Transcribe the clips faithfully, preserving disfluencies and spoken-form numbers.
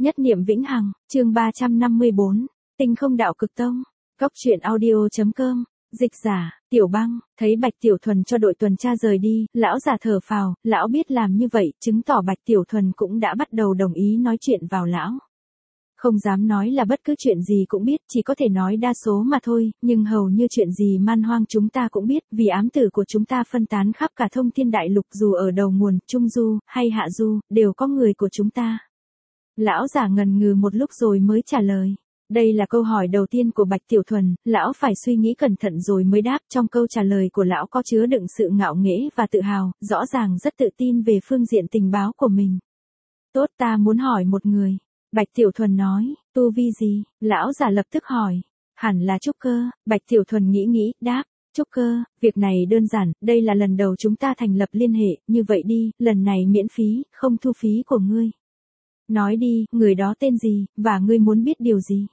Nhất niệm vĩnh hằng, chương ba trăm năm mươi bốn, Tinh không đạo cực tông. Góc truyện audio.com, dịch giả, Tiểu Băng, thấy Bạch Tiểu Thuần cho đội tuần tra rời đi, lão già thở phào, lão biết làm như vậy, chứng tỏ Bạch Tiểu Thuần cũng đã bắt đầu đồng ý nói chuyện vào lão. Không dám nói là bất cứ chuyện gì cũng biết, chỉ có thể nói đa số mà thôi, nhưng hầu như chuyện gì man hoang chúng ta cũng biết, vì ám tử của chúng ta phân tán khắp cả thông thiên đại lục, dù ở đầu nguồn, trung du, hay hạ du, đều có người của chúng ta. Lão giả ngần ngừ một lúc rồi mới trả lời. Đây là câu hỏi đầu tiên của Bạch Tiểu Thuần, lão phải suy nghĩ cẩn thận rồi mới đáp. Trong câu trả lời của lão có chứa đựng sự ngạo nghễ và tự hào, rõ ràng rất tự tin về phương diện tình báo của mình. Tốt, ta muốn hỏi một người. Bạch Tiểu Thuần nói, tu vi gì? Lão giả lập tức hỏi. Hẳn là trúc cơ. Bạch Tiểu Thuần nghĩ nghĩ, đáp. Trúc cơ, việc này đơn giản, đây là lần đầu chúng ta thành lập liên hệ, như vậy đi, lần này miễn phí, không thu phí của ngươi. Nói đi, người đó tên gì, và ngươi muốn biết điều gì?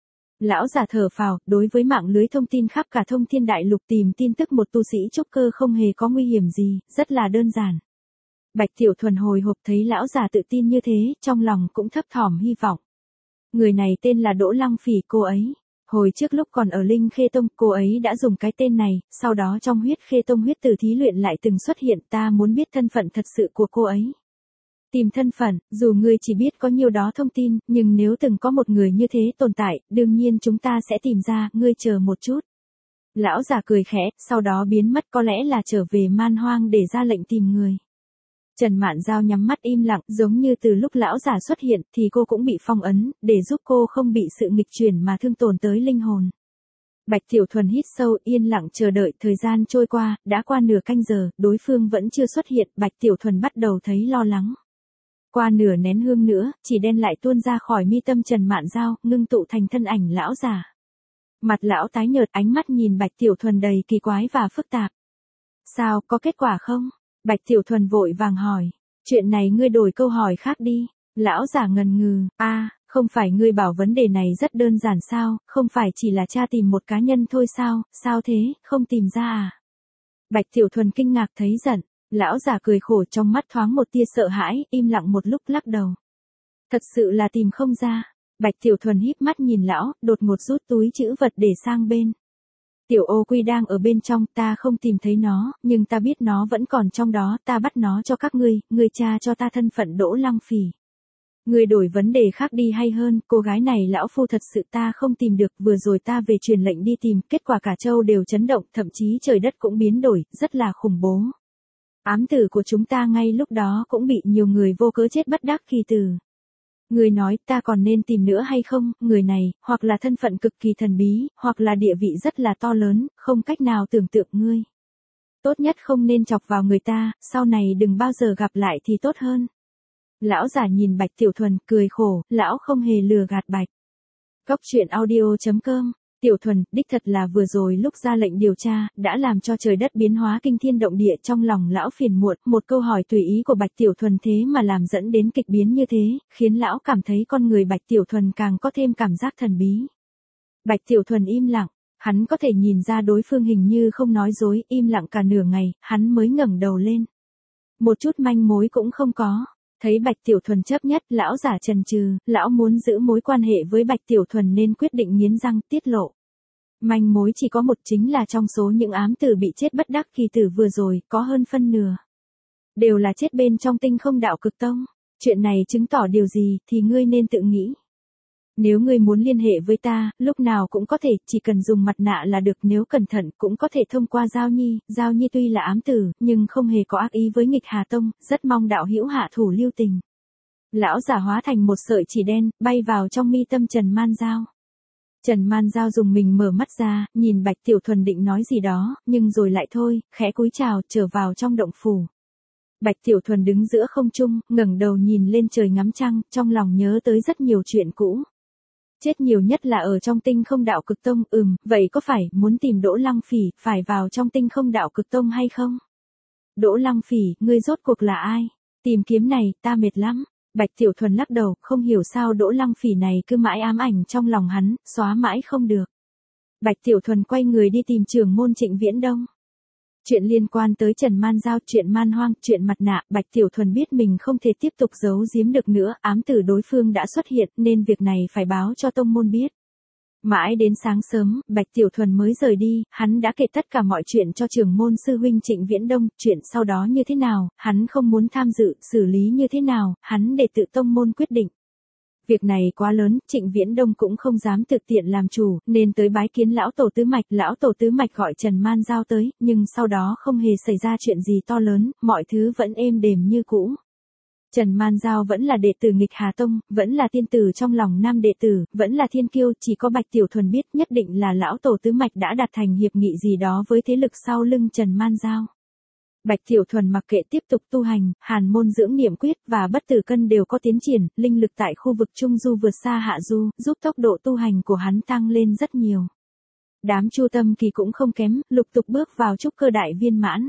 Lão già thở phào, đối với mạng lưới thông tin khắp cả thông thiên đại lục tìm tin tức một tu sĩ trúc cơ không hề có nguy hiểm gì, rất là đơn giản. Bạch Tiểu Thuần hồi hộp thấy lão già tự tin như thế, trong lòng cũng thấp thỏm hy vọng. Người này tên là Đỗ Lăng Phỉ, cô ấy. Hồi trước lúc còn ở Linh Khê Tông, cô ấy đã dùng cái tên này, sau đó trong huyết Khê Tông huyết tử thí luyện lại từng xuất hiện, ta muốn biết thân phận thật sự của cô ấy. Tìm thân phận, dù ngươi chỉ biết có nhiều đó thông tin, nhưng nếu từng có một người như thế tồn tại, đương nhiên chúng ta sẽ tìm ra, ngươi chờ một chút. Lão già cười khẽ, sau đó biến mất, có lẽ là trở về man hoang để ra lệnh tìm người. Trần Mạn Giao nhắm mắt im lặng, giống như từ lúc lão già xuất hiện thì cô cũng bị phong ấn, để giúp cô không bị sự nghịch chuyển mà thương tổn tới linh hồn. Bạch Tiểu Thuần hít sâu, yên lặng chờ đợi, thời gian trôi qua, đã qua nửa canh giờ, đối phương vẫn chưa xuất hiện, Bạch Tiểu Thuần bắt đầu thấy lo lắng. Qua nửa nén hương nữa, chỉ đen lại tuôn ra khỏi mi tâm Trần Mạn Giao, ngưng tụ thành thân ảnh lão già. Mặt lão tái nhợt, ánh mắt nhìn Bạch Tiểu Thuần đầy kỳ quái và phức tạp. Sao, có kết quả không? Bạch Tiểu Thuần vội vàng hỏi. Chuyện này ngươi đổi câu hỏi khác đi. Lão già ngần ngừ, a, à, không phải ngươi bảo vấn đề này rất đơn giản sao, không phải chỉ là tra tìm một cá nhân thôi sao, sao thế, không tìm ra à? Bạch Tiểu Thuần kinh ngạc thấy giận. Lão già cười khổ, trong mắt thoáng một tia sợ hãi, im lặng một lúc lắc đầu. Thật sự là tìm không ra. Bạch Tiểu Thuần híp mắt nhìn lão, đột ngột rút túi trữ vật để sang bên. Tiểu ô quy đang ở bên trong, ta không tìm thấy nó, nhưng ta biết nó vẫn còn trong đó, ta bắt nó cho các ngươi, ngươi tra cho ta thân phận Đỗ Lăng Phỉ. Ngươi đổi vấn đề khác đi hay hơn, cô gái này lão phu thật sự ta không tìm được, vừa rồi ta về truyền lệnh đi tìm, kết quả cả châu đều chấn động, thậm chí trời đất cũng biến đổi, rất là khủng bố. Ám tử của chúng ta ngay lúc đó cũng bị nhiều người vô cớ chết bất đắc kỳ tử. Người nói ta còn nên tìm nữa hay không, người này, hoặc là thân phận cực kỳ thần bí, hoặc là địa vị rất là to lớn, không cách nào tưởng tượng ngươi. Tốt nhất không nên chọc vào người ta, sau này đừng bao giờ gặp lại thì tốt hơn. Lão già nhìn Bạch Tiểu Thuần, cười khổ, lão không hề lừa gạt Bạch. Góc truyện audio.com, Tiểu Thuần, đích thật là vừa rồi lúc ra lệnh điều tra, đã làm cho trời đất biến hóa kinh thiên động địa, trong lòng lão phiền muộn, một câu hỏi tùy ý của Bạch Tiểu Thuần thế mà làm dẫn đến kịch biến như thế, khiến lão cảm thấy con người Bạch Tiểu Thuần càng có thêm cảm giác thần bí. Bạch Tiểu Thuần im lặng, hắn có thể nhìn ra đối phương hình như không nói dối, im lặng cả nửa ngày, hắn mới ngẩng đầu lên. Một chút manh mối cũng không có. Thấy Bạch Tiểu Thuần chấp nhất, lão giả chần chừ, lão muốn giữ mối quan hệ với Bạch Tiểu Thuần nên quyết định nghiến răng tiết lộ. Manh mối chỉ có một, chính là trong số những ám tử bị chết bất đắc kỳ tử vừa rồi, có hơn phân nửa đều là chết bên trong Tinh không đạo cực tông. Chuyện này chứng tỏ điều gì thì ngươi nên tự nghĩ. Nếu ngươi muốn liên hệ với ta, lúc nào cũng có thể, chỉ cần dùng mặt nạ là được, nếu cẩn thận cũng có thể thông qua Giao Nhi. Giao Nhi tuy là ám tử, nhưng không hề có ác ý với nghịch Hà Tông, rất mong đạo hữu hạ thủ lưu tình. Lão giả hóa thành một sợi chỉ đen, bay vào trong mi tâm Trần Man Giao. Trần Man Giao dùng mình mở mắt ra, nhìn Bạch Tiểu Thuần định nói gì đó, nhưng rồi lại thôi, khẽ cúi chào, trở vào trong động phủ. Bạch Tiểu Thuần đứng giữa không trung, ngẩng đầu nhìn lên trời ngắm trăng, trong lòng nhớ tới rất nhiều chuyện cũ. Chết nhiều nhất là ở trong Tinh không đạo cực tông, ừm, vậy có phải, muốn tìm Đỗ Lăng Phỉ, phải vào trong Tinh không đạo cực tông hay không? Đỗ Lăng Phỉ, ngươi rốt cuộc là ai? Tìm kiếm này, ta mệt lắm. Bạch Tiểu Thuần lắc đầu, không hiểu sao Đỗ Lăng Phỉ này cứ mãi ám ảnh trong lòng hắn, xóa mãi không được. Bạch Tiểu Thuần quay người đi tìm trưởng môn Trịnh Viễn Đông. Chuyện liên quan tới Trần Man Giao, chuyện man hoang, chuyện mặt nạ, Bạch Tiểu Thuần biết mình không thể tiếp tục giấu giếm được nữa, ám tử đối phương đã xuất hiện nên việc này phải báo cho tông môn biết. Mãi đến sáng sớm, Bạch Tiểu Thuần mới rời đi, hắn đã kể tất cả mọi chuyện cho trưởng môn sư huynh Trịnh Viễn Đông, chuyện sau đó như thế nào, hắn không muốn tham dự, xử lý như thế nào, hắn để tự tông môn quyết định. Việc này quá lớn, Trịnh Viễn Đông cũng không dám thực tiện làm chủ, nên tới bái kiến lão tổ tứ mạch, lão tổ tứ mạch gọi Trần Man Giao tới, nhưng sau đó không hề xảy ra chuyện gì to lớn, mọi thứ vẫn êm đềm như cũ. Trần Man Giao vẫn là đệ tử nghịch Hà Tông, vẫn là tiên tử trong lòng nam đệ tử, vẫn là thiên kiêu, chỉ có Bạch Tiểu Thuần biết nhất định là lão tổ tứ mạch đã đạt thành hiệp nghị gì đó với thế lực sau lưng Trần Man Giao. Bạch Tiểu Thuần mặc kệ tiếp tục tu hành, hàn môn dưỡng niệm quyết và bất tử cân đều có tiến triển, linh lực tại khu vực Trung Du vượt xa Hạ Du, giúp tốc độ tu hành của hắn tăng lên rất nhiều. Đám Chu Tâm Kỳ cũng không kém, lục tục bước vào trúc cơ đại viên mãn.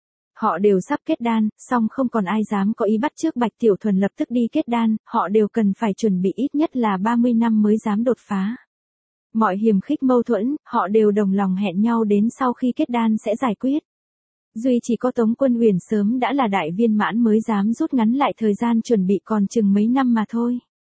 Họ đều sắp kết đan, song không còn ai dám có ý bắt chước Bạch Tiểu Thuần lập tức đi kết đan, họ đều cần phải chuẩn bị ít nhất là ba mươi năm mới dám đột phá. Mọi hiềm khích mâu thuẫn, họ đều đồng lòng hẹn nhau đến sau khi kết đan sẽ giải quyết. Duy chỉ có Tống Quân Huyền sớm đã là đại viên mãn mới dám rút ngắn lại thời gian chuẩn bị còn chừng mấy năm mà thôi.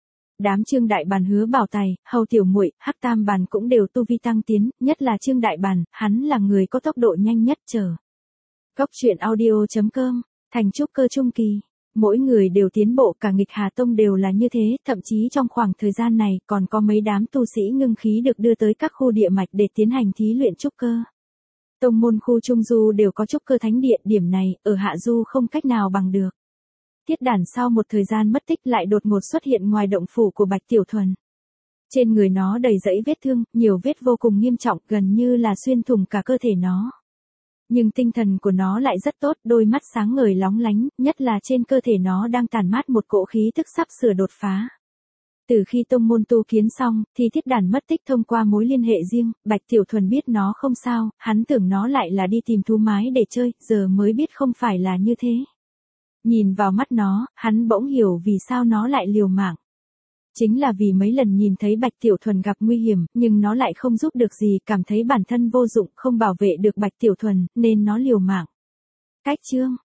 Đám Trương Đại Bàn, Hứa Bảo Tài, Hầu Tiểu Muội, Hắc Tam Bàn cũng đều tu vi tăng tiến, nhất là Trương Đại Bàn, hắn là người có tốc độ nhanh nhất chờ. Góc truyện audio chấm com, thành trúc cơ trung kỳ. Mỗi người đều tiến bộ, cả nghịch Hà Tông đều là như thế, thậm chí trong khoảng thời gian này còn có mấy đám tu sĩ ngưng khí được đưa tới các khu địa mạch để tiến hành thí luyện trúc cơ. Tông môn khu Trung Du đều có trúc cơ thánh điện, điểm này, ở Hạ Du không cách nào bằng được. Tiết Đản sau một thời gian mất tích lại đột ngột xuất hiện ngoài động phủ của Bạch Tiểu Thuần. Trên người nó đầy dẫy vết thương, nhiều vết vô cùng nghiêm trọng, gần như là xuyên thủng cả cơ thể nó. Nhưng tinh thần của nó lại rất tốt, đôi mắt sáng ngời lóng lánh, nhất là trên cơ thể nó đang tản mát một cỗ khí tức sắp sửa đột phá. Từ khi tông môn tu kiến xong, thì Thiết Đản mất tích thông qua mối liên hệ riêng, Bạch Tiểu Thuần biết nó không sao, hắn tưởng nó lại là đi tìm thú mái để chơi, giờ mới biết không phải là như thế. Nhìn vào mắt nó, hắn bỗng hiểu vì sao nó lại liều mạng. Chính là vì mấy lần nhìn thấy Bạch Tiểu Thuần gặp nguy hiểm, nhưng nó lại không giúp được gì, cảm thấy bản thân vô dụng, không bảo vệ được Bạch Tiểu Thuần, nên nó liều mạng. Cách chương